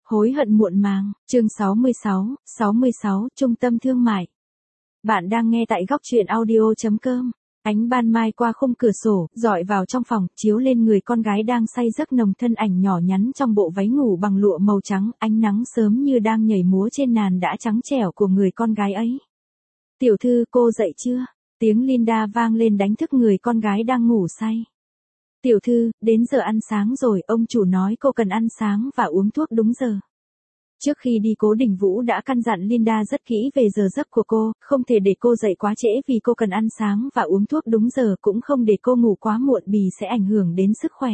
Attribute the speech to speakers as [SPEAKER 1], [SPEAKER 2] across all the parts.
[SPEAKER 1] Hối hận muộn màng, chương 66, Trung tâm thương mại. Bạn đang nghe tại góc truyện audio.com. Ánh ban mai qua khung cửa sổ, dọi vào trong phòng, chiếu lên người con gái đang say giấc nồng, thân ảnh nhỏ nhắn trong bộ váy ngủ bằng lụa màu trắng, ánh nắng sớm như đang nhảy múa trên nàn đã trắng trẻo của người con gái ấy. Tiểu thư, cô dậy chưa? Tiếng Linda vang lên đánh thức người con gái đang ngủ say. Tiểu thư, đến giờ ăn sáng rồi, ông chủ nói cô cần ăn sáng và uống thuốc đúng giờ. Trước khi đi, Cố Đình Vũ đã căn dặn Linda rất kỹ về giờ giấc của cô, không thể để cô dậy quá trễ vì cô cần ăn sáng và uống thuốc đúng giờ, cũng không để cô ngủ quá muộn vì sẽ ảnh hưởng đến sức khỏe.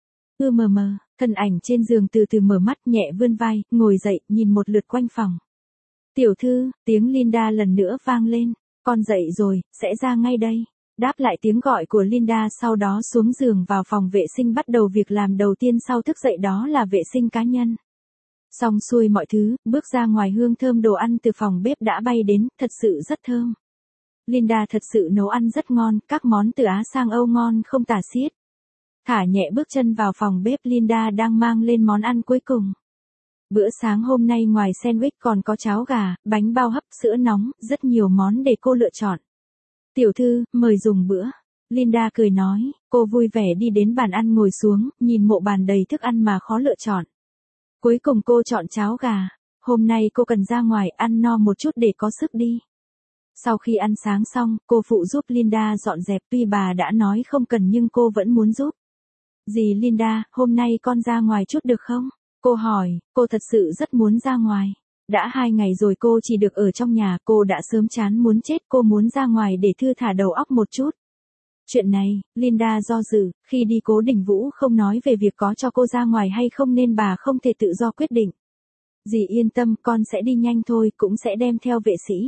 [SPEAKER 1] Thân ảnh trên giường từ từ mở mắt, nhẹ vươn vai, ngồi dậy, nhìn một lượt quanh phòng. Tiểu thư, tiếng Linda lần nữa vang lên, con dậy rồi, sẽ ra ngay đây. Đáp lại tiếng gọi của Linda, sau đó xuống giường vào phòng vệ sinh bắt đầu việc làm đầu tiên sau thức dậy, đó là vệ sinh cá nhân. Xong xuôi mọi thứ, bước ra ngoài, hương thơm đồ ăn từ phòng bếp đã bay đến, thật sự rất thơm. Linda thật sự nấu ăn rất ngon, các món từ Á sang Âu ngon không tả xiết. Thả nhẹ bước chân vào phòng bếp, Linda đang mang lên món ăn cuối cùng. Bữa sáng hôm nay ngoài sandwich còn có cháo gà, bánh bao hấp, sữa nóng, rất nhiều món để cô lựa chọn. Tiểu thư, mời dùng bữa. Linda cười nói, cô vui vẻ đi đến bàn ăn ngồi xuống, nhìn mộ bàn đầy thức ăn mà khó lựa chọn. Cuối cùng cô chọn cháo gà. Hôm nay cô cần ra ngoài ăn no một chút để có sức đi. Sau khi ăn sáng xong, cô phụ giúp Linda dọn dẹp, tuy bà đã nói không cần nhưng cô vẫn muốn giúp. Dì Linda, hôm nay con ra ngoài chút được không? Cô hỏi, cô thật sự rất muốn ra ngoài. Đã 2 ngày rồi cô chỉ được ở trong nhà, cô đã sớm chán muốn chết, cô muốn ra ngoài để thư thả đầu óc một chút. Chuyện này, Linda do dự, khi đi Cố Đình Vũ không nói về việc có cho cô ra ngoài hay không nên bà không thể tự do quyết định. Dì yên tâm, con sẽ đi nhanh thôi, cũng sẽ đem theo vệ sĩ.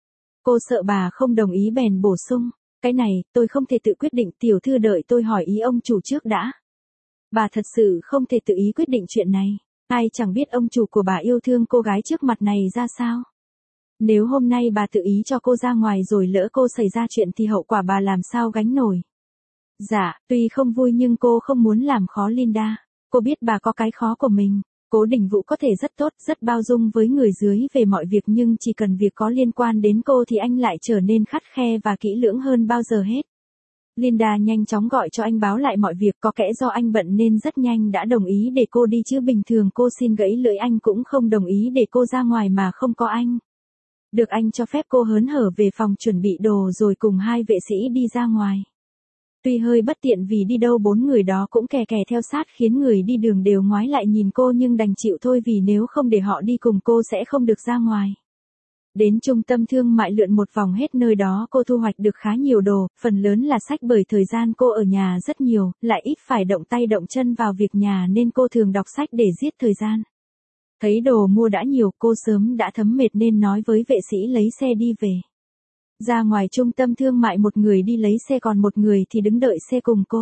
[SPEAKER 1] Cô sợ bà không đồng ý bèn bổ sung, cái này, tôi không thể tự quyết định, tiểu thư đợi tôi hỏi ý ông chủ trước đã. Bà thật sự không thể tự ý quyết định chuyện này. Ai chẳng biết ông chủ của bà yêu thương cô gái trước mặt này ra sao. Nếu hôm nay bà tự ý cho cô ra ngoài rồi lỡ cô xảy ra chuyện thì hậu quả bà làm sao gánh nổi. Dạ, tuy không vui nhưng cô không muốn làm khó Linda. Cô biết bà có cái khó của mình. Cố Đình Vũ có thể rất tốt, rất bao dung với người dưới về mọi việc, nhưng chỉ cần việc có liên quan đến cô thì anh lại trở nên khắt khe và kỹ lưỡng hơn bao giờ hết. Linda nhanh chóng gọi cho anh báo lại mọi việc, có kẽ do anh bận nên rất nhanh đã đồng ý để cô đi, chứ bình thường cô xin gãy lưỡi anh cũng không đồng ý để cô ra ngoài mà không có anh. Được anh cho phép, cô hớn hở về phòng chuẩn bị đồ rồi cùng 2 vệ sĩ đi ra ngoài. Tuy hơi bất tiện vì đi đâu 4 người đó cũng kè kè theo sát khiến người đi đường đều ngoái lại nhìn cô, nhưng đành chịu thôi vì nếu không để họ đi cùng cô sẽ không được ra ngoài. Đến trung tâm thương mại lượn một vòng hết, nơi đó cô thu hoạch được khá nhiều đồ, phần lớn là sách bởi thời gian cô ở nhà rất nhiều, lại ít phải động tay động chân vào việc nhà nên cô thường đọc sách để giết thời gian. Thấy đồ mua đã nhiều, cô sớm đã thấm mệt nên nói với vệ sĩ lấy xe đi về. Ra ngoài trung tâm thương mại, một người đi lấy xe còn một người thì đứng đợi xe cùng cô.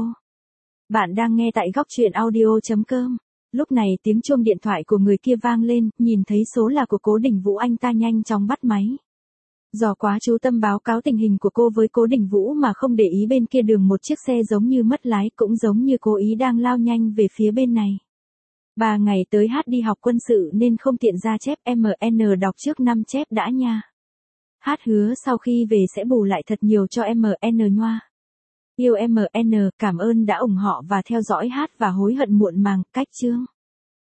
[SPEAKER 1] Bạn đang nghe tại góc truyện audio.com. Lúc này tiếng chuông điện thoại của người kia vang lên, nhìn thấy số là của Cố Đình Vũ, anh ta nhanh chóng bắt máy. Do quá chú tâm báo cáo tình hình của cô với Cố Đình Vũ mà không để ý bên kia đường một chiếc xe giống như mất lái, cũng giống như cố ý đang lao nhanh về phía bên này. 3 ngày tới Hát đi học quân sự nên không tiện ra chép, MN đọc trước 5 chép đã nha. Hát hứa sau khi về sẽ bù lại thật nhiều cho MN nhoa. Yêu MN, cảm ơn đã ủng hộ và theo dõi Hát và hối hận muộn màng, cách chương.